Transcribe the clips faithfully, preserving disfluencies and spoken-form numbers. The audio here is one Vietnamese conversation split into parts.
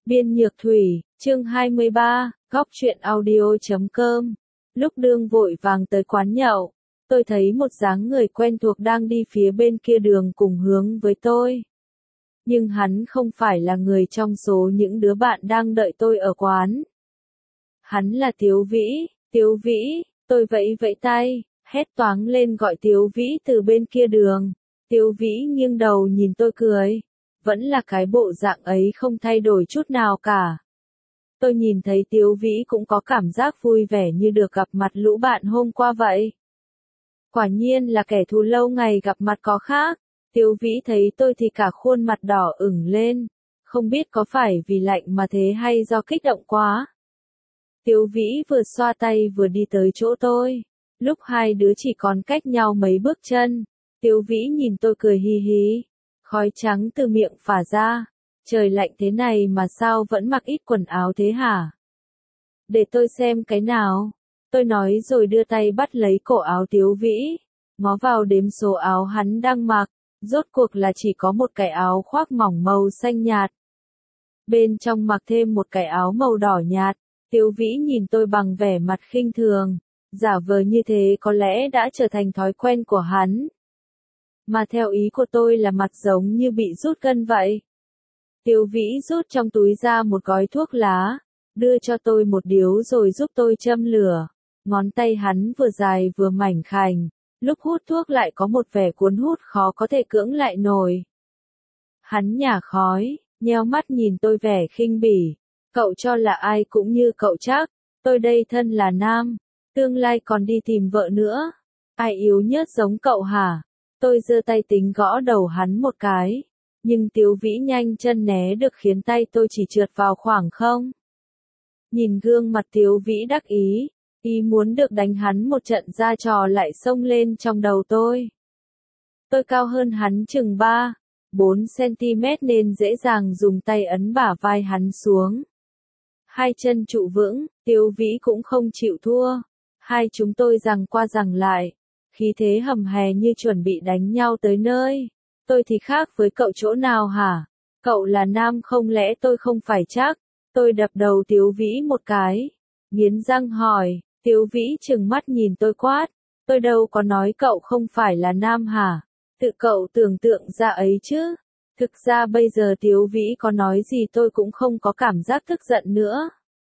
Biên Nhược Thủy, chương hai mươi ba, góc truyện audio chấm com. Lúc Đương vội vàng tới quán nhậu, tôi thấy một dáng người quen thuộc đang đi phía bên kia đường cùng hướng với tôi. Nhưng hắn không phải là người trong số những đứa bạn đang đợi tôi ở quán. Hắn là Tiếu Vĩ, Tiếu Vĩ, tôi vẫy vẫy tay, hét toáng lên gọi Tiếu Vĩ từ bên kia đường. Tiếu Vĩ nghiêng đầu nhìn tôi cười. Vẫn là cái bộ dạng ấy không thay đổi chút nào cả. Tôi nhìn thấy Tiếu Vĩ cũng có cảm giác vui vẻ như được gặp mặt lũ bạn hôm qua vậy. Quả nhiên là kẻ thù lâu ngày gặp mặt có khác. Tiếu Vĩ thấy tôi thì cả khuôn mặt đỏ ửng lên. Không biết có phải vì lạnh mà thế hay do kích động quá. Tiếu Vĩ vừa xoa tay vừa đi tới chỗ tôi. Lúc hai đứa chỉ còn cách nhau mấy bước chân. Tiếu Vĩ nhìn tôi cười hì hì. Khói trắng từ miệng phả ra. Trời lạnh thế này mà sao vẫn mặc ít quần áo thế hả? Để tôi xem cái nào. Tôi nói rồi đưa tay bắt lấy cổ áo Tiếu Vĩ. Ngó vào đếm số áo hắn đang mặc. Rốt cuộc là chỉ có một cái áo khoác mỏng màu xanh nhạt. Bên trong mặc thêm một cái áo màu đỏ nhạt. Tiếu Vĩ nhìn tôi bằng vẻ mặt khinh thường. Giả vờ như thế có lẽ đã trở thành thói quen của hắn. Mà theo ý của tôi là mặt giống như bị rút gân vậy. Tiếu Vĩ rút trong túi ra một gói thuốc lá, đưa cho tôi một điếu rồi giúp tôi châm lửa. Ngón tay hắn vừa dài vừa mảnh khảnh, lúc hút thuốc lại có một vẻ cuốn hút khó có thể cưỡng lại nổi. Hắn nhả khói, nheo mắt nhìn tôi vẻ khinh bỉ. Cậu cho là ai cũng như cậu chắc, tôi đây thân là nam, tương lai còn đi tìm vợ nữa. Ai yếu nhất giống cậu hả? Tôi giơ tay tính gõ đầu hắn một cái, nhưng Tiếu Vĩ nhanh chân né được khiến tay tôi chỉ trượt vào khoảng không. Nhìn gương mặt Tiếu Vĩ đắc ý, ý muốn được đánh hắn một trận ra trò lại xông lên trong đầu tôi. Tôi cao hơn hắn chừng ba, bốn xăng-ti-mét nên dễ dàng dùng tay ấn bả vai hắn xuống. Hai chân trụ vững, Tiếu Vĩ cũng không chịu thua. Hai chúng tôi giằng qua giằng lại. Khí thế hầm hè như chuẩn bị đánh nhau tới nơi. Tôi thì khác với cậu chỗ nào hả? Cậu là nam không lẽ tôi không phải chắc? Tôi đập đầu Tiếu Vĩ một cái. Nghiến răng hỏi, Tiếu Vĩ trừng mắt nhìn tôi quát. Tôi đâu có nói cậu không phải là nam hả? Tự cậu tưởng tượng ra ấy chứ. Thực ra bây giờ Tiếu Vĩ có nói gì tôi cũng không có cảm giác tức giận nữa.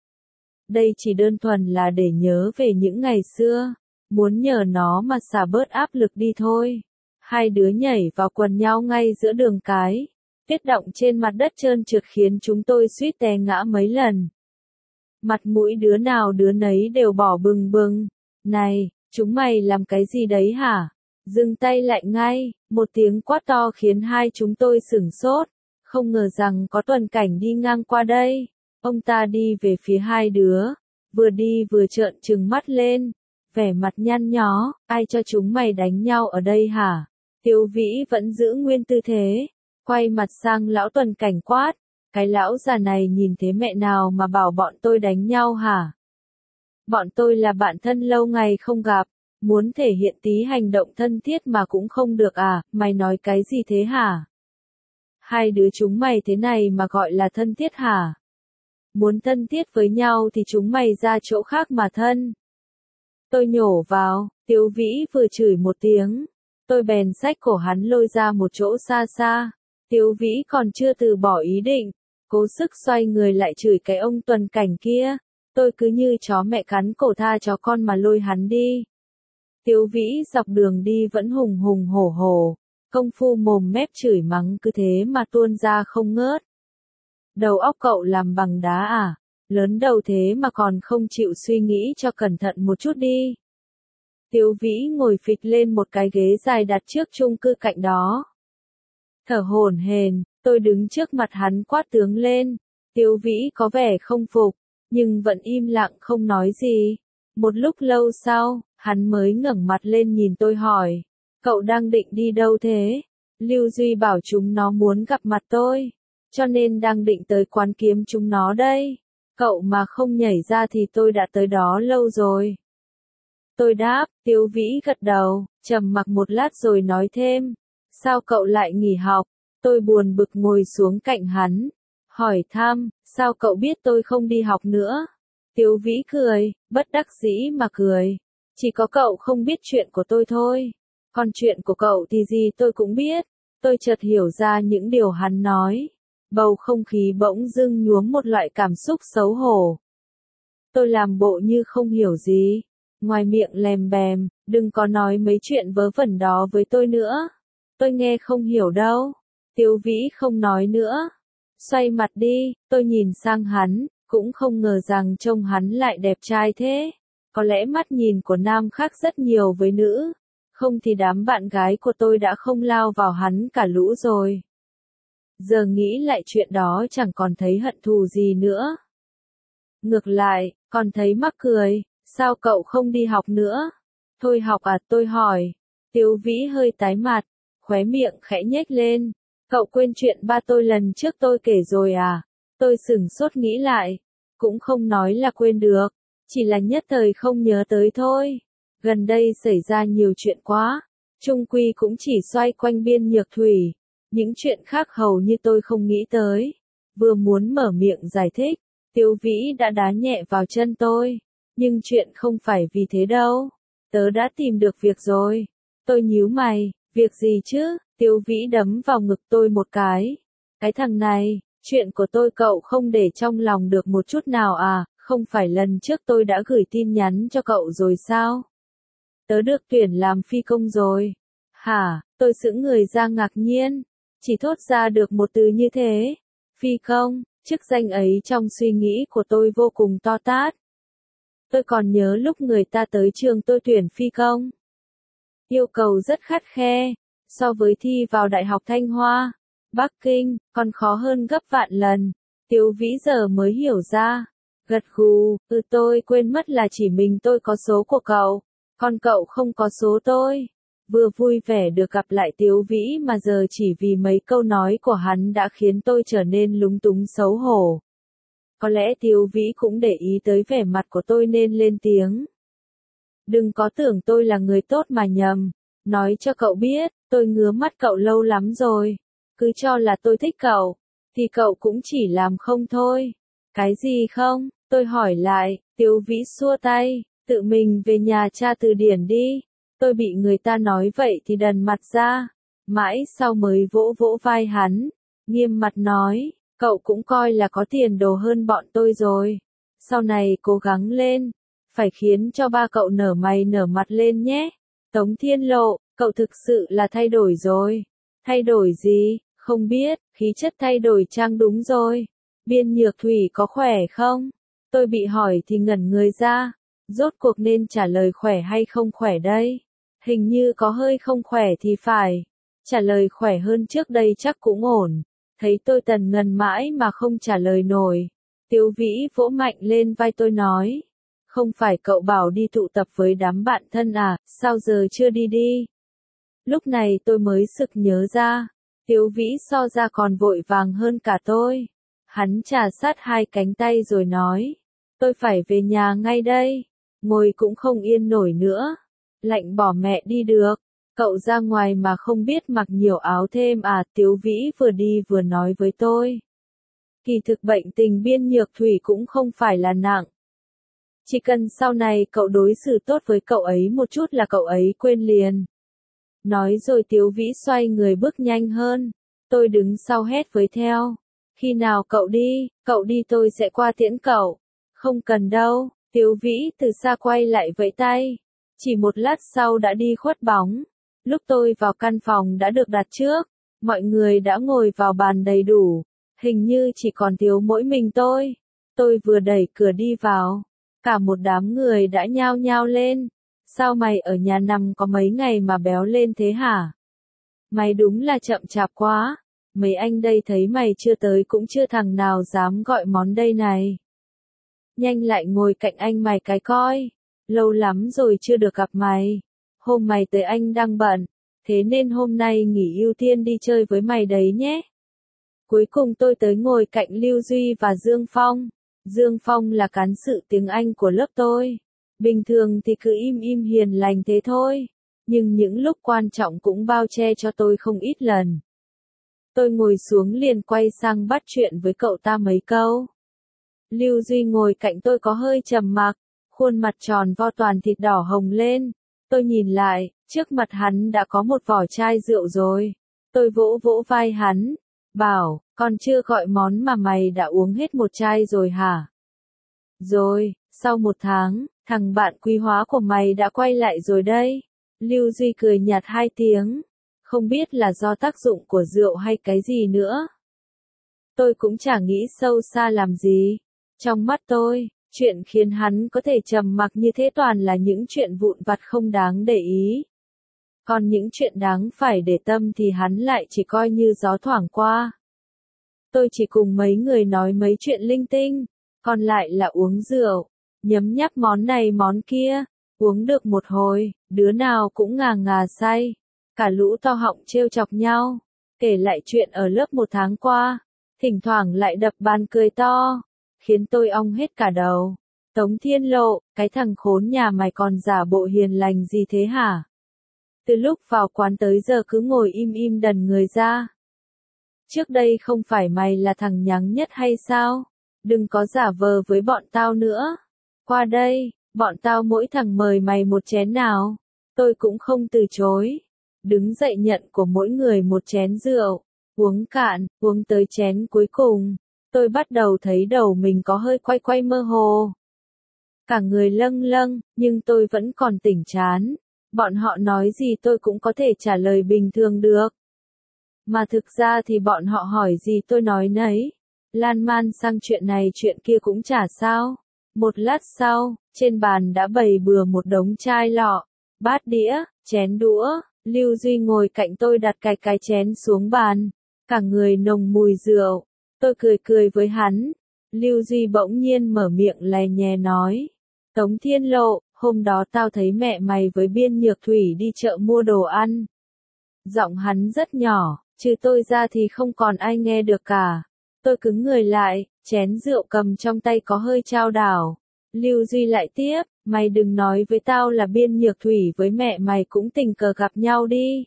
Đây chỉ đơn thuần là để nhớ về những ngày xưa. Muốn nhờ nó mà xả bớt áp lực đi thôi. Hai đứa nhảy vào quần nhau ngay giữa đường cái. Tuyết động trên mặt đất trơn trượt khiến chúng tôi suýt té ngã mấy lần. Mặt mũi đứa nào đứa nấy đều bỏ bừng bừng. Này, chúng mày làm cái gì đấy hả? Dừng tay lại ngay. Một tiếng quát to khiến hai chúng tôi sửng sốt. Không ngờ rằng có Tuần Cảnh đi ngang qua đây. Ông ta đi về phía hai đứa. Vừa đi vừa trợn trừng mắt lên. Vẻ mặt nhăn nhó, ai cho chúng mày đánh nhau ở đây hả? Tiếu Vĩ vẫn giữ nguyên tư thế, quay mặt sang lão Tuần Cảnh quát, cái lão già này nhìn thế mẹ nào mà bảo bọn tôi đánh nhau hả? Bọn tôi là bạn thân lâu ngày không gặp, muốn thể hiện tí hành động thân thiết mà cũng không được à, mày nói cái gì thế hả? Hai đứa chúng mày thế này mà gọi là thân thiết hả? Muốn thân thiết với nhau thì chúng mày ra chỗ khác mà thân. Tôi nhổ vào, Tiếu Vĩ vừa chửi một tiếng. Tôi bèn xách cổ hắn lôi ra một chỗ xa xa. Tiếu Vĩ còn chưa từ bỏ ý định. Cố sức xoay người lại chửi cái ông Tuần Cảnh kia. Tôi cứ như chó mẹ cắn cổ tha chó con mà lôi hắn đi. Tiếu Vĩ dọc đường đi vẫn hùng hùng hổ hổ. Công phu mồm mép chửi mắng cứ thế mà tuôn ra không ngớt. Đầu óc cậu làm bằng đá à? Lớn đầu thế mà còn không chịu suy nghĩ cho cẩn thận một chút đi. Tiếu Vĩ ngồi phịch lên một cái ghế dài đặt trước chung cư cạnh đó. Thở hổn hển, tôi đứng trước mặt hắn quát tướng lên. Tiếu Vĩ có vẻ không phục, nhưng vẫn im lặng không nói gì. Một lúc lâu sau, hắn mới ngẩng mặt lên nhìn tôi hỏi. Cậu đang định đi đâu thế? Lưu Duy bảo chúng nó muốn gặp mặt tôi, cho nên đang định tới quán kiếm chúng nó đây. Cậu mà không nhảy ra thì tôi đã tới đó lâu rồi. Tôi đáp, Tiếu Vĩ gật đầu, trầm mặc một lát rồi nói thêm. Sao cậu lại nghỉ học? Tôi buồn bực ngồi xuống cạnh hắn. Hỏi thăm, Sao cậu biết tôi không đi học nữa? Tiếu Vĩ cười, bất đắc dĩ mà cười. Chỉ có cậu không biết chuyện của tôi thôi. Còn chuyện của cậu thì gì tôi cũng biết. Tôi chợt hiểu ra những điều hắn nói. Bầu không khí bỗng dưng nhuốm một loại cảm xúc xấu hổ. Tôi làm bộ như không hiểu gì. Ngoài miệng lèm bèm, đừng có nói mấy chuyện vớ vẩn đó với tôi nữa. Tôi nghe không hiểu đâu. Tiếu Vĩ không nói nữa. Xoay mặt đi, tôi nhìn sang hắn, cũng không ngờ rằng trông hắn lại đẹp trai thế. Có lẽ mắt nhìn của nam khác rất nhiều với nữ. Không thì đám bạn gái của tôi đã không lao vào hắn cả lũ rồi. Giờ nghĩ lại chuyện đó chẳng còn thấy hận thù gì nữa. Ngược lại, còn thấy mắc cười, sao cậu không đi học nữa? Thôi học à, tôi hỏi. Tiếu Vĩ hơi tái mặt, khóe miệng khẽ nhếch lên. Cậu quên chuyện ba tôi lần trước tôi kể rồi à? Tôi sửng sốt nghĩ lại. Cũng không nói là quên được, chỉ là nhất thời không nhớ tới thôi. Gần đây xảy ra nhiều chuyện quá, chung quy cũng chỉ xoay quanh Biên Nhược Thủy. Những chuyện khác hầu như tôi không nghĩ tới. Vừa muốn mở miệng giải thích, Tiếu Vĩ đã đá nhẹ vào chân tôi. Nhưng chuyện không phải vì thế đâu. Tớ đã tìm được việc rồi. Tôi nhíu mày, việc gì chứ? Tiếu Vĩ đấm vào ngực tôi một cái. Cái thằng này, chuyện của tôi cậu không để trong lòng được một chút nào à? Không phải lần trước tôi đã gửi tin nhắn cho cậu rồi sao? Tớ được tuyển làm phi công rồi. Hả? Tôi sững người ra ngạc nhiên. Chỉ thốt ra được một từ như thế. Phi công, chức danh ấy trong suy nghĩ của tôi vô cùng to tát. Tôi còn nhớ lúc người ta tới trường tôi tuyển phi công. Yêu cầu rất khắt khe, so với thi vào Đại học Thanh Hoa, Bắc Kinh, còn khó hơn gấp vạn lần. Tiếu Vĩ giờ mới hiểu ra. Gật gù, ừ tôi quên mất là chỉ mình tôi có số của cậu, còn cậu không có số tôi. Vừa vui vẻ được gặp lại Tiếu Vĩ mà giờ chỉ vì mấy câu nói của hắn đã khiến tôi trở nên lúng túng xấu hổ. Có lẽ Tiếu Vĩ cũng để ý tới vẻ mặt của tôi nên lên tiếng. Đừng có tưởng tôi là người tốt mà nhầm. Nói cho cậu biết, tôi ngứa mắt cậu lâu lắm rồi. Cứ cho là tôi thích cậu, thì cậu cũng chỉ làm không thôi. Cái gì không? Tôi hỏi lại. Tiếu Vĩ xua tay, tự mình về nhà tra từ điển đi. Tôi bị người ta nói vậy thì đần mặt ra. Mãi sau mới vỗ vỗ vai hắn, nghiêm mặt nói, cậu cũng coi là có tiền đồ hơn bọn tôi rồi. Sau này cố gắng lên, phải khiến cho ba cậu nở mày nở mặt lên nhé. Tống Thiên Lộ, cậu thực sự là thay đổi rồi. Thay đổi gì? Không biết, khí chất thay đổi chăng? Đúng rồi. Biên Nhược Thủy có khỏe không? Tôi bị hỏi thì ngẩn người ra. Rốt cuộc nên trả lời khỏe hay không khỏe đây? Hình như có hơi không khỏe thì phải. Trả lời khỏe hơn trước đây chắc cũng ổn. Thấy tôi tần ngần mãi mà không trả lời nổi. Tiếu Vĩ vỗ mạnh lên vai tôi nói. Không phải cậu bảo đi tụ tập với đám bạn thân à, sao giờ chưa đi đi? Lúc này tôi mới sực nhớ ra. Tiếu Vĩ so ra còn vội vàng hơn cả tôi. Hắn trà sát hai cánh tay rồi nói. Tôi phải về nhà ngay đây. Ngồi cũng không yên nổi nữa. Lạnh bỏ mẹ đi được. Cậu ra ngoài mà không biết mặc nhiều áo thêm à? Tiếu Vĩ vừa đi vừa nói với tôi. Kỳ thực bệnh tình Biên Nhược Thủy cũng không phải là nặng. Chỉ cần sau này cậu đối xử tốt với cậu ấy một chút là cậu ấy quên liền. Nói rồi Tiếu Vĩ xoay người bước nhanh hơn. Tôi đứng sau hét với theo. Khi nào cậu đi, cậu đi tôi sẽ qua tiễn cậu. Không cần đâu. Tiếu Vĩ từ xa quay lại vẫy tay. Chỉ một lát sau đã đi khuất bóng. Lúc tôi vào căn phòng đã được đặt trước, mọi người đã ngồi vào bàn đầy đủ. Hình như chỉ còn thiếu mỗi mình tôi. Tôi vừa đẩy cửa đi vào. Cả một đám người đã nhao nhao lên. Sao mày ở nhà nằm có mấy ngày mà béo lên thế hả? Mày đúng là chậm chạp quá. Mấy anh đây thấy mày chưa tới cũng chưa thằng nào dám gọi món đây này. Nhanh lại ngồi cạnh anh mày cái coi. Lâu lắm rồi chưa được gặp mày. Hôm mày tới anh đang bận. Thế nên hôm nay nghỉ ưu tiên đi chơi với mày đấy nhé. Cuối cùng tôi tới ngồi cạnh Lưu Duy và Dương Phong. Dương Phong là cán sự tiếng Anh của lớp tôi. Bình thường thì cứ im im hiền lành thế thôi. Nhưng những lúc quan trọng cũng bao che cho tôi không ít lần. Tôi ngồi xuống liền quay sang bắt chuyện với cậu ta mấy câu. Lưu Duy ngồi cạnh tôi có hơi trầm mặc, khuôn mặt tròn vo toàn thịt đỏ hồng lên. Tôi nhìn lại, trước mặt hắn đã có một vỏ chai rượu rồi. Tôi vỗ vỗ vai hắn, bảo, còn chưa gọi món mà mày đã uống hết một chai rồi hả? Rồi, sau một tháng, thằng bạn quý hóa của mày đã quay lại rồi đây. Lưu Duy cười nhạt hai tiếng, không biết là do tác dụng của rượu hay cái gì nữa. Tôi cũng chả nghĩ sâu xa làm gì. Trong mắt tôi, chuyện khiến hắn có thể trầm mặc như thế toàn là những chuyện vụn vặt không đáng để ý. Còn những chuyện đáng phải để tâm thì hắn lại chỉ coi như gió thoảng qua. Tôi chỉ cùng mấy người nói mấy chuyện linh tinh, còn lại là uống rượu, nhấm nháp món này món kia, uống được một hồi, đứa nào cũng ngà ngà say, cả lũ to họng trêu chọc nhau, kể lại chuyện ở lớp một tháng qua, thỉnh thoảng lại đập bàn cười to, khiến tôi ong hết cả đầu. Tống Thiên Lộ, cái thằng khốn nhà mày còn giả bộ hiền lành gì thế hả? Từ lúc vào quán tới giờ cứ ngồi im im đần người ra. Trước đây không phải mày là thằng nhắng nhất hay sao? Đừng có giả vờ với bọn tao nữa. Qua đây, bọn tao mỗi thằng mời mày một chén nào. Tôi cũng không từ chối. Đứng dậy nhận của mỗi người một chén rượu. Uống cạn, uống tới chén cuối cùng. Tôi bắt đầu thấy đầu mình có hơi quay quay mơ hồ. Cả người lâng lâng, nhưng tôi vẫn còn tỉnh chán. Bọn họ nói gì tôi cũng có thể trả lời bình thường được. Mà thực ra thì bọn họ hỏi gì tôi nói nấy. Lan man sang chuyện này chuyện kia cũng chả sao. Một lát sau, trên bàn đã bày bừa một đống chai lọ, bát đĩa, chén đũa. Lưu Duy ngồi cạnh tôi đặt cái cái chén xuống bàn. Cả người nồng mùi rượu. Tôi cười cười với hắn. Lưu Duy bỗng nhiên mở miệng lè nhè nói. Tống Thiên Lộ, hôm đó tao thấy mẹ mày với Biên Nhược Thủy đi chợ mua đồ ăn. Giọng hắn rất nhỏ, trừ tôi ra thì không còn ai nghe được cả. Tôi cứng người lại, chén rượu cầm trong tay có hơi chao đảo. Lưu Duy lại tiếp, mày đừng nói với tao là Biên Nhược Thủy với mẹ mày cũng tình cờ gặp nhau đi.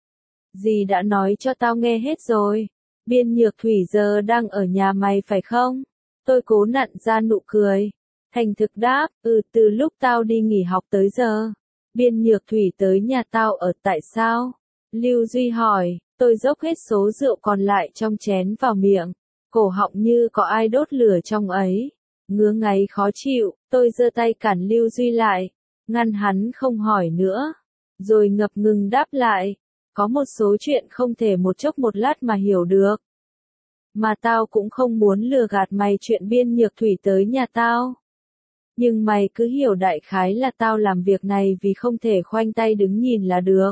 Dì đã nói cho tao nghe hết rồi. Biên Nhược Thủy giờ đang ở nhà mày phải không? Tôi cố nặn ra nụ cười. Thành thực đáp, ừ từ lúc tao đi nghỉ học tới giờ. Biên Nhược Thủy tới nhà tao ở tại sao? Lưu Duy hỏi, tôi dốc hết số rượu còn lại trong chén vào miệng. Cổ họng như có ai đốt lửa trong ấy. Ngứa ngáy khó chịu, tôi giơ tay cản Lưu Duy lại. Ngăn hắn không hỏi nữa. Rồi ngập ngừng đáp lại. Có một số chuyện không thể một chốc một lát mà hiểu được. Mà tao cũng không muốn lừa gạt mày chuyện Biên Nhược Thủy tới nhà tao. Nhưng mày cứ hiểu đại khái là tao làm việc này vì không thể khoanh tay đứng nhìn là được.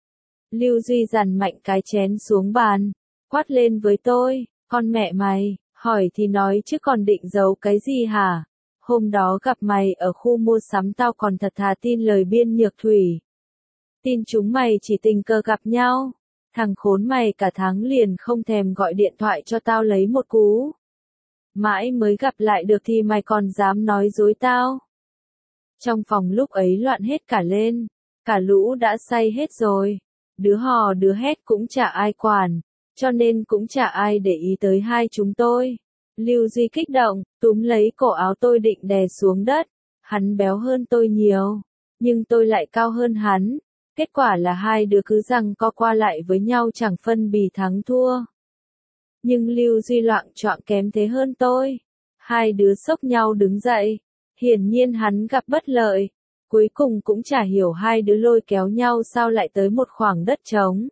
Lưu Duy dằn mạnh cái chén xuống bàn, quát lên với tôi, con mẹ mày, hỏi thì nói chứ còn định giấu cái gì hả? Hôm đó gặp mày ở khu mua sắm tao còn thật thà tin lời Biên Nhược Thủy. Tin chúng mày chỉ tình cờ gặp nhau. Thằng khốn mày cả tháng liền không thèm gọi điện thoại cho tao lấy một cú. Mãi mới gặp lại được thì mày còn dám nói dối tao. Trong phòng lúc ấy loạn hết cả lên. Cả lũ đã say hết rồi. Đứa hò đứa hét cũng chả ai quản. Cho nên cũng chả ai để ý tới hai chúng tôi. Lưu Duy kích động, túm lấy cổ áo tôi định đè xuống đất. Hắn béo hơn tôi nhiều. Nhưng tôi lại cao hơn hắn. Kết quả là hai đứa cứ giằng co qua lại với nhau chẳng phân bì thắng thua. Nhưng Lưu Duy loạng choạng kém thế hơn tôi. Hai đứa xốc nhau đứng dậy. Hiển nhiên hắn gặp bất lợi. Cuối cùng cũng chả hiểu hai đứa lôi kéo nhau sao lại tới một khoảng đất trống.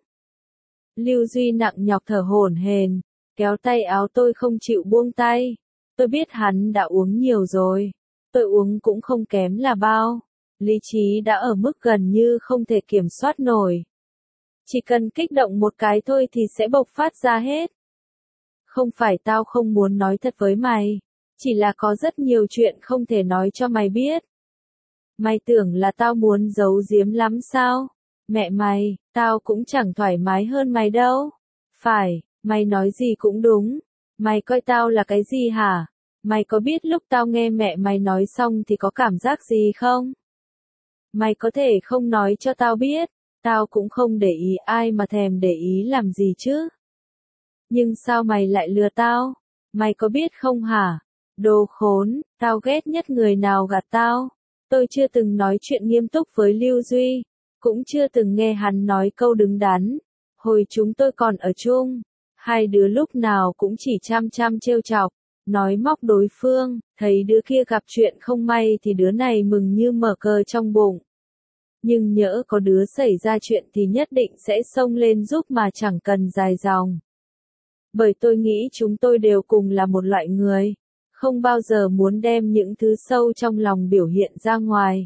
Lưu Duy nặng nhọc thở hổn hển, kéo tay áo tôi không chịu buông tay. Tôi biết hắn đã uống nhiều rồi. Tôi uống cũng không kém là bao. Lý trí đã ở mức gần như không thể kiểm soát nổi. Chỉ cần kích động một cái thôi thì sẽ bộc phát ra hết. Không phải tao không muốn nói thật với mày. Chỉ là có rất nhiều chuyện không thể nói cho mày biết. Mày tưởng là tao muốn giấu giếm lắm sao? Mẹ mày, tao cũng chẳng thoải mái hơn mày đâu. Phải, mày nói gì cũng đúng. Mày coi tao là cái gì hả? Mày có biết lúc tao nghe mẹ mày nói xong thì có cảm giác gì không? Mày có thể không nói cho tao biết. Tao cũng không để ý ai mà thèm để ý làm gì chứ. Nhưng sao mày lại lừa tao? Mày có biết không hả? Đồ khốn, tao ghét nhất người nào gạt tao. Tôi chưa từng nói chuyện nghiêm túc với Lưu Duy, cũng chưa từng nghe hắn nói câu đứng đắn. Hồi chúng tôi còn ở chung, hai đứa lúc nào cũng chỉ chăm chăm trêu chọc, nói móc đối phương, thấy đứa kia gặp chuyện không may thì đứa này mừng như mở cờ trong bụng. Nhưng nhỡ có đứa xảy ra chuyện thì nhất định sẽ xông lên giúp mà chẳng cần dài dòng. Bởi tôi nghĩ chúng tôi đều cùng là một loại người, không bao giờ muốn đem những thứ sâu trong lòng biểu hiện ra ngoài.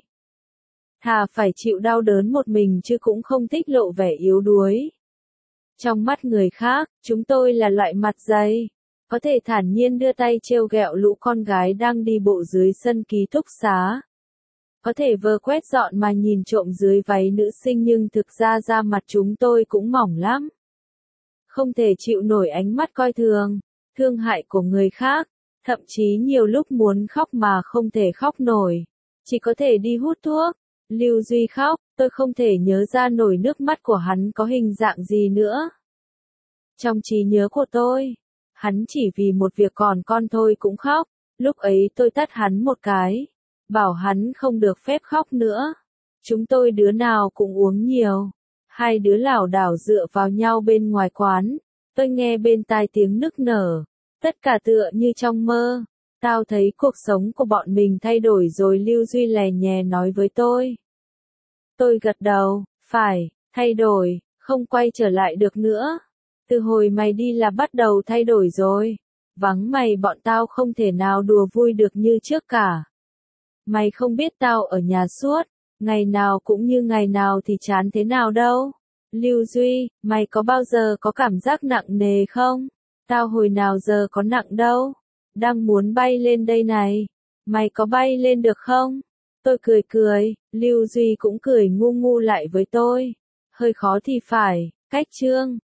Thà phải chịu đau đớn một mình chứ cũng không thích lộ vẻ yếu đuối. Trong mắt người khác, chúng tôi là loại mặt dày, có thể thản nhiên đưa tay trêu ghẹo lũ con gái đang đi bộ dưới sân ký túc xá. Có thể vơ quét dọn mà nhìn trộm dưới váy nữ sinh nhưng thực ra da mặt chúng tôi cũng mỏng lắm. Không thể chịu nổi ánh mắt coi thường, thương hại của người khác, thậm chí nhiều lúc muốn khóc mà không thể khóc nổi, chỉ có thể đi hút thuốc. Lưu Duy khóc, tôi không thể nhớ ra nổi nước mắt của hắn có hình dạng gì nữa. Trong trí nhớ của tôi, hắn chỉ vì một việc còn con thôi cũng khóc, lúc ấy tôi tát hắn một cái, bảo hắn không được phép khóc nữa. Chúng tôi đứa nào cũng uống nhiều, hai đứa lảo đảo dựa vào nhau bên ngoài quán, tôi nghe bên tai tiếng nức nở, tất cả tựa như trong mơ. Tao thấy cuộc sống của bọn mình thay đổi rồi, Lưu Duy lè nhè nói với tôi. Tôi gật đầu, phải, thay đổi, không quay trở lại được nữa. Từ hồi mày đi là bắt đầu thay đổi rồi. Vắng mày bọn tao không thể nào đùa vui được như trước cả. Mày không biết tao ở nhà suốt, ngày nào cũng như ngày nào thì chán thế nào đâu. Lưu Duy, mày có bao giờ có cảm giác nặng nề không? Tao hồi nào giờ có nặng đâu. Đang muốn bay lên đây này. Mày có bay lên được không? Tôi cười cười, Lưu Duy cũng cười ngu ngu lại với tôi. Hơi khó thì phải, cách chương.